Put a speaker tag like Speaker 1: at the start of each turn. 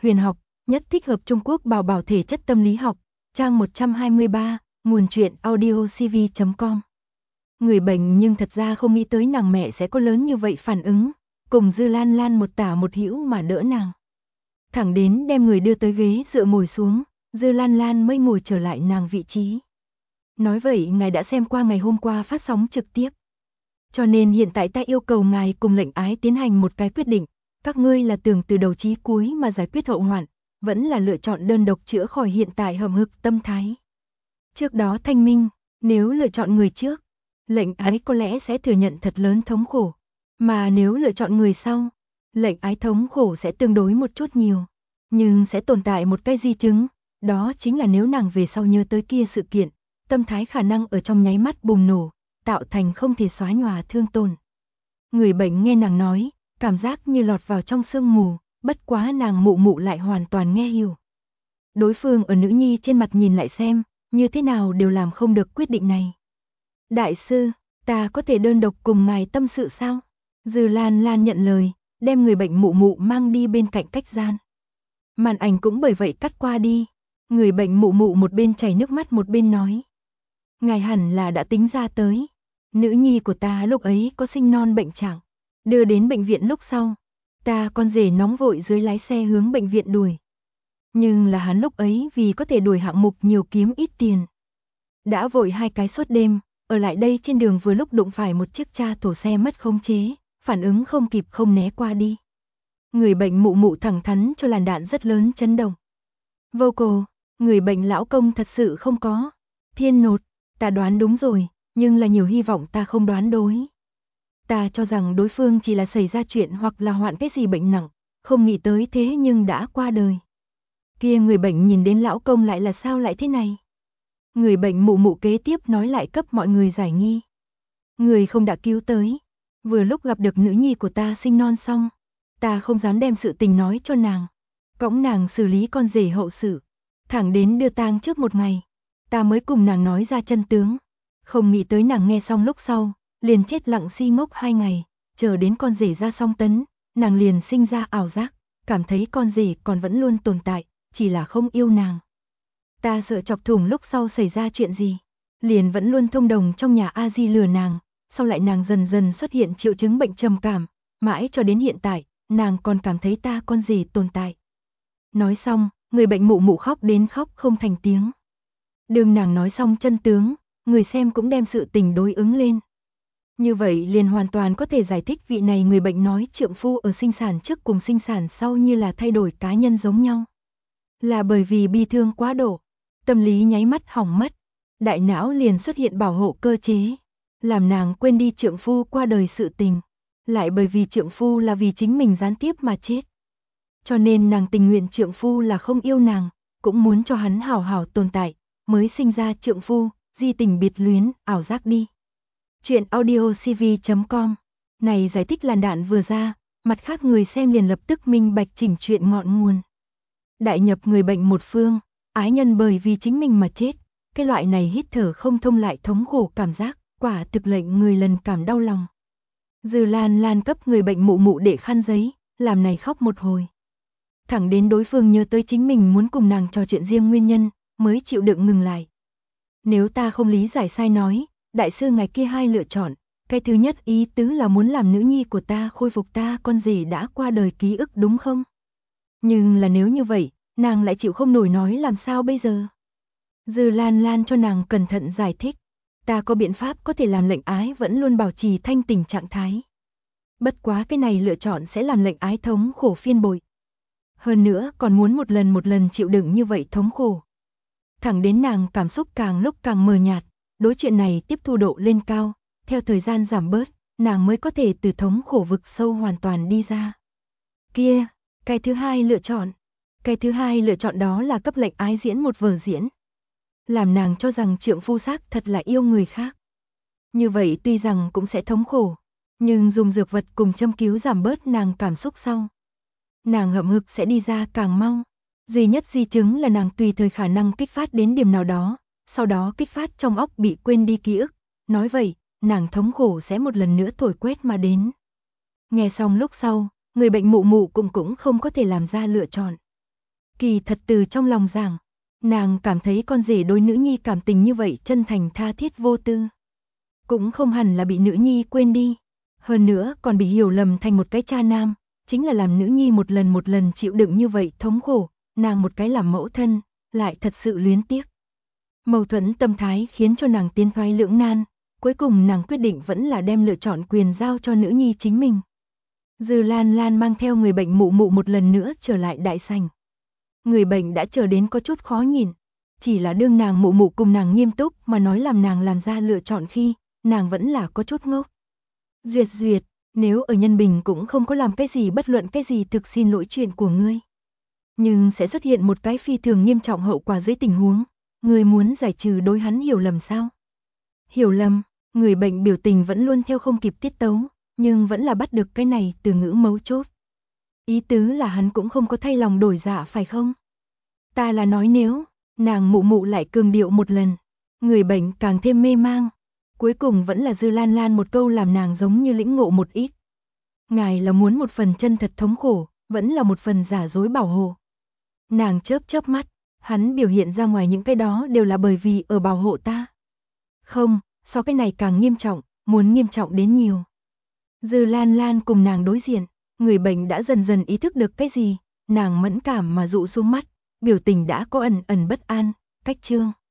Speaker 1: huyền học, nhất thích hợp Trung Quốc bảo bảo thể chất tâm lý học, trang 123, nguồn truyện audiocv.com. Người bệnh nhưng thật ra không nghĩ tới nàng mẹ sẽ có lớn như vậy phản ứng, cùng Dư Lan Lan một tả một hữu mà đỡ nàng. Thẳng đến đem người đưa tới ghế dựa ngồi xuống, Dư Lan Lan mới ngồi trở lại nàng vị trí. Nói vậy ngài đã xem qua ngày hôm qua phát sóng trực tiếp. Cho nên hiện tại ta yêu cầu ngài cùng lệnh ái tiến hành một cái quyết định, các ngươi là tưởng từ đầu chí cuối mà giải quyết hậu hoạn, vẫn là lựa chọn đơn độc chữa khỏi hiện tại hầm hực tâm thái. Trước đó thanh minh, nếu lựa chọn người trước, lệnh ái có lẽ sẽ thừa nhận thật lớn thống khổ, mà nếu lựa chọn người sau, lệnh ái thống khổ sẽ tương đối một chút nhiều, nhưng sẽ tồn tại một cái di chứng, đó chính là nếu nàng về sau nhớ tới kia sự kiện, tâm thái khả năng ở trong nháy mắt bùng nổ, tạo thành không thể xóa nhòa thương tổn. Người bệnh nghe nàng nói, cảm giác như lọt vào trong sương mù, bất quá nàng mụ mụ lại hoàn toàn nghe hiểu. Đối phương ở nữ nhi trên mặt nhìn lại xem, như thế nào đều làm không được quyết định này. Đại sư, ta có thể đơn độc cùng ngài tâm sự sao? Dư Lan Lan nhận lời, đem người bệnh mụ mụ mang đi bên cạnh cách gian. Màn ảnh cũng bởi vậy cắt qua đi. Người bệnh mụ mụ một bên chảy nước mắt một bên nói. Ngài hẳn là đã tính ra tới. Nữ nhi của ta lúc ấy có sinh non bệnh trạng. Đưa đến bệnh viện lúc sau. Ta con rể nóng vội dưới lái xe hướng bệnh viện đuổi. Nhưng là hắn lúc ấy vì có thể đuổi hạng mục nhiều kiếm ít tiền. Đã vội 2 cái suốt đêm, ở lại đây trên đường vừa lúc đụng phải một chiếc cha thổ xe mất khống chế, phản ứng không kịp không né qua đi. Người bệnh mụ mụ thẳng thắn cho làn đạn rất lớn chấn động. Vô cổ, người bệnh lão công thật sự không có. Thiên nột, ta đoán đúng rồi, nhưng là nhiều hy vọng ta không đoán đối. Ta cho rằng đối phương chỉ là xảy ra chuyện hoặc là hoạn cái gì bệnh nặng, không nghĩ tới thế nhưng đã qua đời. Kia người bệnh nhìn đến lão công lại là sao lại thế này? Người bệnh mụ mụ kế tiếp nói lại cấp mọi người giải nghi. Người không đã cứu tới. Vừa lúc gặp được nữ nhi của ta sinh non xong. Ta không dám đem sự tình nói cho nàng. Cõng nàng xử lý con rể hậu sự. Thẳng đến đưa tang trước một ngày. Ta mới cùng nàng nói ra chân tướng. Không nghĩ tới nàng nghe xong lúc sau. Liền chết lặng si ngốc 2 ngày. Chờ đến con rể ra song tấn. Nàng liền sinh ra ảo giác. Cảm thấy con rể còn vẫn luôn tồn tại. Chỉ là không yêu nàng. Ta sợ chọc thủng lúc sau xảy ra chuyện gì. Liền vẫn luôn thông đồng trong nhà A Di lừa nàng. Sau lại nàng dần dần xuất hiện triệu chứng bệnh trầm cảm. Mãi cho đến hiện tại, nàng còn cảm thấy ta con rể tồn tại. Nói xong, người bệnh mụ mụ khóc đến khóc không thành tiếng. Đương nàng nói xong chân tướng, người xem cũng đem sự tình đối ứng lên. Như vậy liền hoàn toàn có thể giải thích vị này người bệnh nói trượng phu ở sinh sản trước cùng sinh sản sau như là thay đổi cá nhân giống nhau. Là bởi vì bi thương quá độ, tâm lý nháy mắt hỏng mất, đại não liền xuất hiện bảo hộ cơ chế, làm nàng quên đi trượng phu qua đời sự tình, lại bởi vì trượng phu là vì chính mình gián tiếp mà chết. Cho nên nàng tình nguyện trượng phu là không yêu nàng, cũng muốn cho hắn hảo hảo tồn tại, mới sinh ra trượng phu, di tình biệt luyến, ảo giác đi. Chuyện audiocv.com. Này giải thích làn đạn vừa ra, mặt khác người xem liền lập tức minh bạch chỉnh chuyện ngọn nguồn. Đại nhập người bệnh một phương, ái nhân bởi vì chính mình mà chết, cái loại này hít thở không thông lại thống khổ cảm giác, quả thực lệnh người lần cảm đau lòng. Dư Lan Lan cấp người bệnh mụ mụ để khăn giấy, làm này khóc một hồi. Thẳng đến đối phương nhớ tới chính mình muốn cùng nàng trò chuyện riêng nguyên nhân, mới chịu đựng ngừng lại. Nếu ta không lý giải sai nói, đại sư ngài kia 2 lựa chọn, cái thứ nhất ý tứ là muốn làm nữ nhi của ta khôi phục ta con rể đã qua đời ký ức đúng không? Nhưng là nếu như vậy, nàng lại chịu không nổi nói làm sao bây giờ? Dư Lan Lan cho nàng cẩn thận giải thích, ta có biện pháp có thể làm lệnh ái vẫn luôn bảo trì thanh tỉnh trạng thái. Bất quá cái này lựa chọn sẽ làm lệnh ái thống khổ phiên bội. Hơn nữa còn muốn một lần chịu đựng như vậy thống khổ. Thẳng đến nàng cảm xúc càng lúc càng mờ nhạt, đối chuyện này tiếp thu độ lên cao, theo thời gian giảm bớt, nàng mới có thể từ thống khổ vực sâu hoàn toàn đi ra. Kia, cái thứ hai lựa chọn. Cái thứ hai lựa chọn đó là cấp lệnh ái diễn một vở diễn. Làm nàng cho rằng trượng phu xác thật là yêu người khác. Như vậy tuy rằng cũng sẽ thống khổ, nhưng dùng dược vật cùng châm cứu giảm bớt nàng cảm xúc sau. Nàng hậm hực sẽ đi ra càng mau. Duy nhất di chứng là nàng tùy thời khả năng kích phát đến điểm nào đó, sau đó kích phát trong óc bị quên đi ký ức. Nói vậy, nàng thống khổ sẽ một lần nữa thổi quét mà đến. Nghe xong lúc sau, người bệnh mụ mụ cũng không có thể làm ra lựa chọn. Kỳ thật từ trong lòng giảng, nàng cảm thấy con rể đối nữ nhi cảm tình như vậy chân thành tha thiết vô tư. Cũng không hẳn là bị nữ nhi quên đi, hơn nữa còn bị hiểu lầm thành một cái cha nam, chính là làm nữ nhi một lần chịu đựng như vậy thống khổ, nàng một cái làm mẫu thân, lại thật sự luyến tiếc. Mâu thuẫn tâm thái khiến cho nàng tiến thoái lưỡng nan, cuối cùng nàng quyết định vẫn là đem lựa chọn quyền giao cho nữ nhi chính mình. Dư Lan Lan mang theo người bệnh mụ mụ một lần nữa trở lại đại sảnh. Người bệnh đã chờ đến có chút khó nhìn, chỉ là đương nàng mụ mụ cùng nàng nghiêm túc mà nói làm nàng làm ra lựa chọn khi, nàng vẫn là có chút ngốc. Duyệt, nếu ở Nhân Bình cũng không có làm cái gì bất luận cái gì thực xin lỗi chuyện của ngươi. Nhưng sẽ xuất hiện một cái phi thường nghiêm trọng hậu quả dưới tình huống, ngươi muốn giải trừ đối hắn hiểu lầm sao? Hiểu lầm, người bệnh biểu tình vẫn luôn theo không kịp tiết tấu, nhưng vẫn là bắt được cái này từ ngữ mấu chốt. Ý tứ là hắn cũng không có thay lòng đổi dạ phải không? Ta là nói nếu, nàng mụ mụ lại cường điệu một lần, người bệnh càng thêm mê mang. Cuối cùng vẫn là Dư Lan Lan một câu làm nàng giống như lĩnh ngộ một ít. Ngài là muốn một phần chân thật thống khổ, vẫn là một phần giả dối bảo hộ. Nàng chớp mắt, hắn biểu hiện ra ngoài những cái đó đều là bởi vì ở bảo hộ ta. Không, so cái này càng nghiêm trọng, muốn nghiêm trọng đến nhiều. Dư Lan Lan cùng nàng đối diện, người bệnh đã dần dần ý thức được cái gì, nàng mẫn cảm mà dụ xuống mắt, biểu tình đã có ẩn bất an, cách trương.